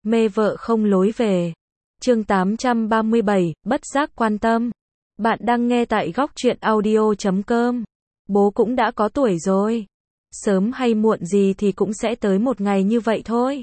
Mê vợ không lối về. Chương 837, bất giác quan tâm. Bạn đang nghe tại góc truyện audio.com. Bố cũng đã có tuổi rồi. Sớm hay muộn gì thì cũng sẽ tới một ngày như vậy thôi.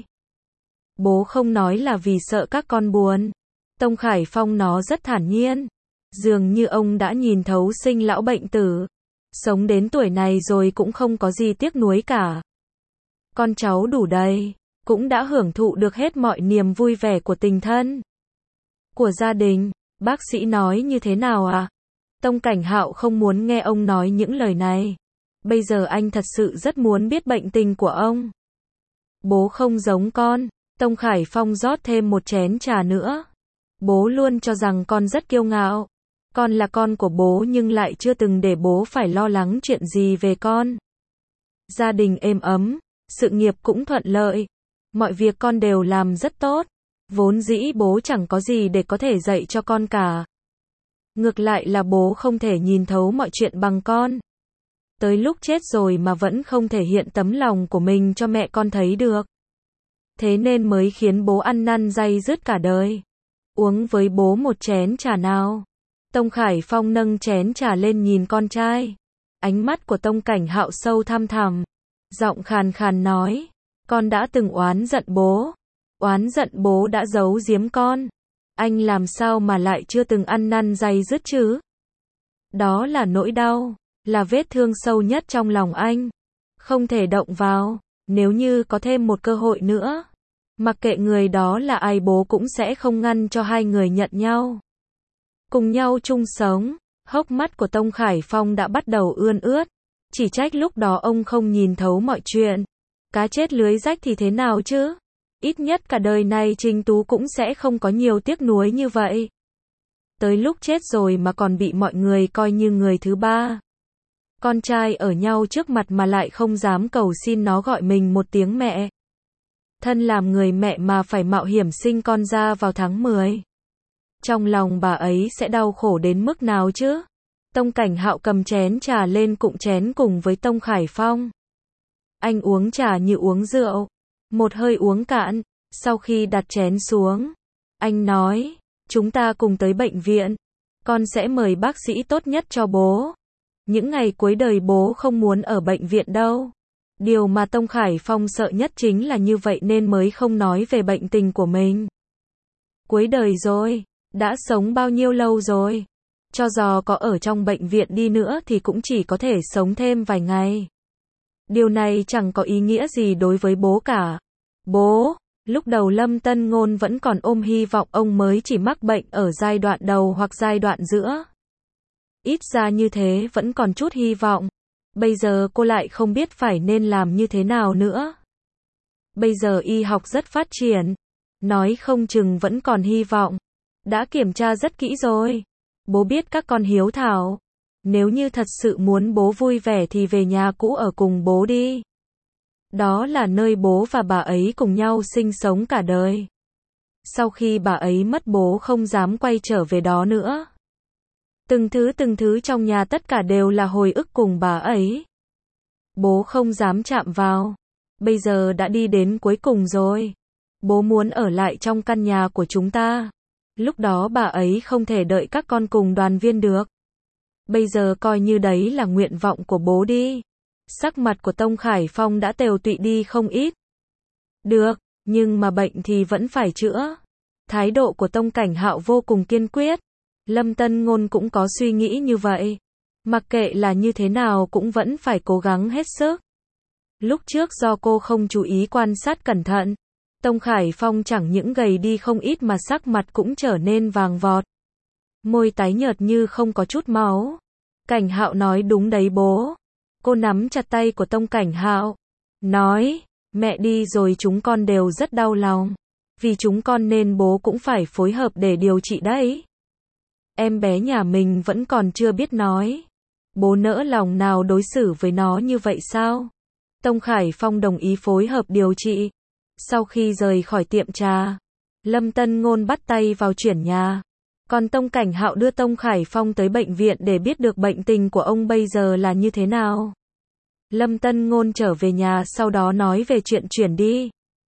Bố không nói là vì sợ các con buồn. Tông Khải Phong nó rất thản nhiên. Dường như ông đã nhìn thấu sinh lão bệnh tử. Sống đến tuổi này rồi cũng không có gì tiếc nuối cả. Con cháu đủ đầy, cũng đã hưởng thụ được hết mọi niềm vui vẻ của tình thân, của gia đình. Bác sĩ nói như thế nào ạ? Tông Cảnh Hạo không muốn nghe ông nói những lời này. Bây giờ anh thật sự rất muốn biết bệnh tình của ông. Bố không giống con. Tông Khải Phong rót thêm một chén trà nữa. Bố luôn cho rằng con rất kiêu ngạo. Con là con của bố nhưng lại chưa từng để bố phải lo lắng chuyện gì về con. Gia đình êm ấm, sự nghiệp cũng thuận lợi. Mọi việc con đều làm rất tốt. Vốn dĩ bố chẳng có gì để có thể dạy cho con cả. Ngược lại là bố không thể nhìn thấu mọi chuyện bằng con. Tới lúc chết rồi mà vẫn không thể hiện tấm lòng của mình cho mẹ con thấy được. Thế nên mới khiến bố ăn năn day dứt cả đời. Uống với bố một chén trà nào. Tông Khải Phong nâng chén trà lên nhìn con trai. Ánh mắt của Tông Cảnh Hạo sâu thăm thẳm. Giọng khàn khàn nói. Con đã từng oán giận bố. Oán giận bố đã giấu giếm con. Anh làm sao mà lại chưa từng ăn năn day dứt chứ? Đó là nỗi đau, là vết thương sâu nhất trong lòng anh. Không thể động vào. Nếu như có thêm một cơ hội nữa, mặc kệ người đó là ai bố cũng sẽ không ngăn cho hai người nhận nhau, cùng nhau chung sống. Hốc mắt của Tông Khải Phong đã bắt đầu ươn ướt. Chỉ trách lúc đó ông không nhìn thấu mọi chuyện. Cá chết lưới rách thì thế nào chứ? Ít nhất cả đời này Trình Tú cũng sẽ không có nhiều tiếc nuối như vậy. Tới lúc chết rồi mà còn bị mọi người coi như người thứ ba. Con trai ở nhau trước mặt mà lại không dám cầu xin nó gọi mình một tiếng mẹ. Thân làm người mẹ mà phải mạo hiểm sinh con ra vào tháng 10. Trong lòng bà ấy sẽ đau khổ đến mức nào chứ? Tông Cảnh Hạo cầm chén trà lên cụng chén cùng với Tông Khải Phong. Anh uống trà như uống rượu. Một hơi uống cạn. Sau khi đặt chén xuống, anh nói, chúng ta cùng tới bệnh viện. Con sẽ mời bác sĩ tốt nhất cho bố. Những ngày cuối đời bố không muốn ở bệnh viện đâu. Điều mà Tông Khải Phong sợ nhất chính là như vậy nên mới không nói về bệnh tình của mình. Cuối đời rồi, đã sống bao nhiêu lâu rồi? Cho dù có ở trong bệnh viện đi nữa thì cũng chỉ có thể sống thêm vài ngày. Điều này chẳng có ý nghĩa gì đối với bố cả. Bố, lúc đầu Lâm Tân Ngôn vẫn còn ôm hy vọng ông mới chỉ mắc bệnh ở giai đoạn đầu hoặc giai đoạn giữa. Ít ra như thế vẫn còn chút hy vọng. Bây giờ cô lại không biết phải nên làm như thế nào nữa. Bây giờ y học rất phát triển. Nói không chừng vẫn còn hy vọng. Đã kiểm tra rất kỹ rồi. Bố biết các con hiếu thảo. Nếu như thật sự muốn bố vui vẻ thì về nhà cũ ở cùng bố đi. Đó là nơi bố và bà ấy cùng nhau sinh sống cả đời. Sau khi bà ấy mất bố không dám quay trở về đó nữa. Từng thứ trong nhà tất cả đều là hồi ức cùng bà ấy. Bố không dám chạm vào. Bây giờ đã đi đến cuối cùng rồi. Bố muốn ở lại trong căn nhà của chúng ta. Lúc đó bà ấy không thể đợi các con cùng đoàn viên được. Bây giờ coi như đấy là nguyện vọng của bố đi. Sắc mặt của Tông Khải Phong đã tiều tụy đi không ít. Được, nhưng mà bệnh thì vẫn phải chữa. Thái độ của Tông Cảnh Hạo vô cùng kiên quyết. Lâm Tân Ngôn cũng có suy nghĩ như vậy. Mặc kệ là như thế nào cũng vẫn phải cố gắng hết sức. Lúc trước do cô không chú ý quan sát cẩn thận, Tông Khải Phong chẳng những gầy đi không ít mà sắc mặt cũng trở nên vàng vọt. Môi tái nhợt như không có chút máu. Cảnh Hạo nói đúng đấy bố. Cô nắm chặt tay của Tông Cảnh Hạo. Nói, mẹ đi rồi chúng con đều rất đau lòng. Vì chúng con nên bố cũng phải phối hợp để điều trị đấy. Em bé nhà mình vẫn còn chưa biết nói. Bố nỡ lòng nào đối xử với nó như vậy sao? Tông Khải Phong đồng ý phối hợp điều trị. Sau khi rời khỏi tiệm trà, Lâm Tân Ngôn bắt tay vào chuyển nhà. Còn Tông Cảnh Hạo đưa Tông Khải Phong tới bệnh viện để biết được bệnh tình của ông bây giờ là như thế nào. Lâm Tân Ngôn trở về nhà sau đó nói về chuyện chuyển đi.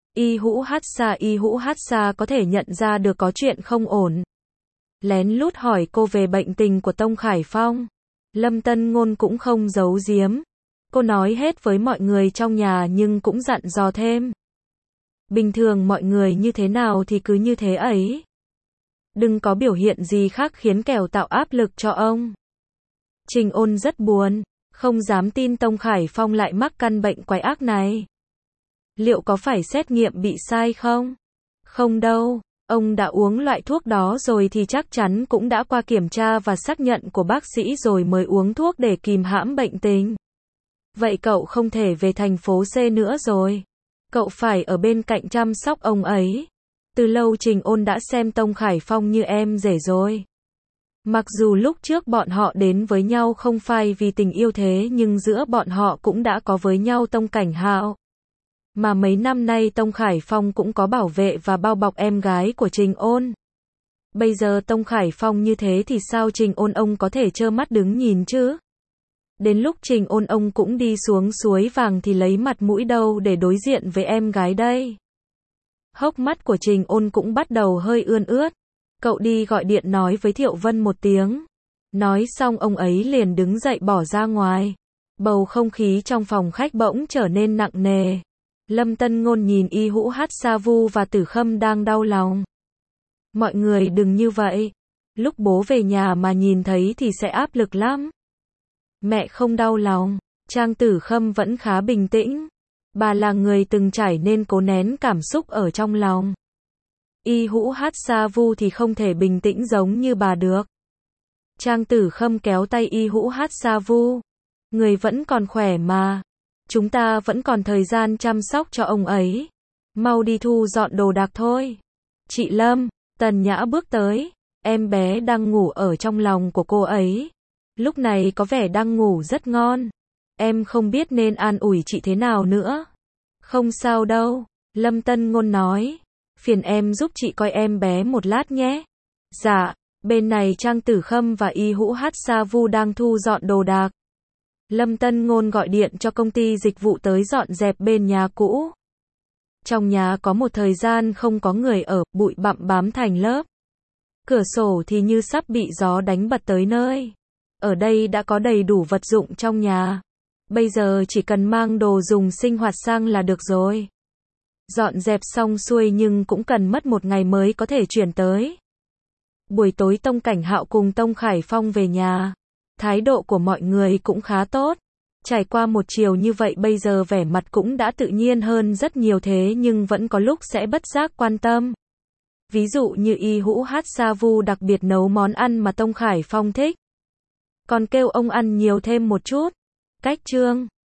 Y Hữu Hát Sa có thể nhận ra được có chuyện không ổn. Lén lút hỏi cô về bệnh tình của Tông Khải Phong. Lâm Tân Ngôn cũng không giấu giếm. Cô nói hết với mọi người trong nhà nhưng cũng dặn dò thêm. Bình thường mọi người như thế nào thì cứ như thế ấy. Đừng có biểu hiện gì khác khiến kẻo tạo áp lực cho ông. Trình Ôn rất buồn, không dám tin Tông Khải Phong lại mắc căn bệnh quái ác này. Liệu có phải xét nghiệm bị sai không? Không đâu, ông đã uống loại thuốc đó rồi thì chắc chắn cũng đã qua kiểm tra và xác nhận của bác sĩ rồi mới uống thuốc để kìm hãm bệnh tình. Vậy cậu không thể về thành phố C nữa rồi. Cậu phải ở bên cạnh chăm sóc ông ấy. Từ lâu Trình Ôn đã xem Tông Khải Phong như em rể rồi. Mặc dù lúc trước bọn họ đến với nhau không phải vì tình yêu thế nhưng giữa bọn họ cũng đã có với nhau Tông Cảnh Hạo. Mà mấy năm nay Tông Khải Phong cũng có bảo vệ và bao bọc em gái của Trình Ôn. Bây giờ Tông Khải Phong như thế thì sao Trình Ôn ông có thể trơ mắt đứng nhìn chứ? Đến lúc Trình Ôn ông cũng đi xuống suối vàng thì lấy mặt mũi đâu để đối diện với em gái đây? Hốc mắt của Trình Ôn cũng bắt đầu hơi ươn ướt. Cậu đi gọi điện nói với Thiệu Vân một tiếng. Nói xong ông ấy liền đứng dậy bỏ ra ngoài. Bầu không khí trong phòng khách bỗng trở nên nặng nề. Lâm Tân Ngôn nhìn Y Hữu Hát Sa Vu và Tử Khâm đang đau lòng. Mọi người đừng như vậy. Lúc bố về nhà mà nhìn thấy thì sẽ áp lực lắm. Mẹ không đau lòng. Trang Tử Khâm vẫn khá bình tĩnh. Bà là người từng trải nên cố nén cảm xúc ở trong lòng. Y Hữu Hát Sa Vu thì không thể bình tĩnh giống như bà được. Trang Tử Khâm kéo tay Y Hữu Hát Sa Vu. Người vẫn còn khỏe mà. Chúng ta vẫn còn thời gian chăm sóc cho ông ấy. Mau đi thu dọn đồ đạc thôi. Chị Lâm, Tần Nhã bước tới. Em bé đang ngủ ở trong lòng của cô ấy. Lúc này có vẻ đang ngủ rất ngon. Em không biết nên an ủi chị thế nào nữa. Không sao đâu, Lâm Tân Ngôn nói. Phiền em giúp chị coi em bé một lát nhé. Dạ, bên này Trang Tử Khâm và Y Hữu Hát Sa Vu đang thu dọn đồ đạc. Lâm Tân Ngôn gọi điện cho công ty dịch vụ tới dọn dẹp bên nhà cũ. Trong nhà có một thời gian không có người ở, bụi bặm bám thành lớp. Cửa sổ thì như sắp bị gió đánh bật tới nơi. Ở đây đã có đầy đủ vật dụng trong nhà. Bây giờ chỉ cần mang đồ dùng sinh hoạt sang là được rồi. Dọn dẹp xong xuôi nhưng cũng cần mất một ngày mới có thể chuyển tới. Buổi tối Tông Cảnh Hạo cùng Tông Khải Phong về nhà. Thái độ của mọi người cũng khá tốt. Trải qua một chiều như vậy bây giờ vẻ mặt cũng đã tự nhiên hơn rất nhiều thế nhưng vẫn có lúc sẽ bất giác quan tâm. Ví dụ như Y Hữu Hát Sa Vu đặc biệt nấu món ăn mà Tông Khải Phong thích. Còn kêu ông ăn nhiều thêm một chút. Cách chương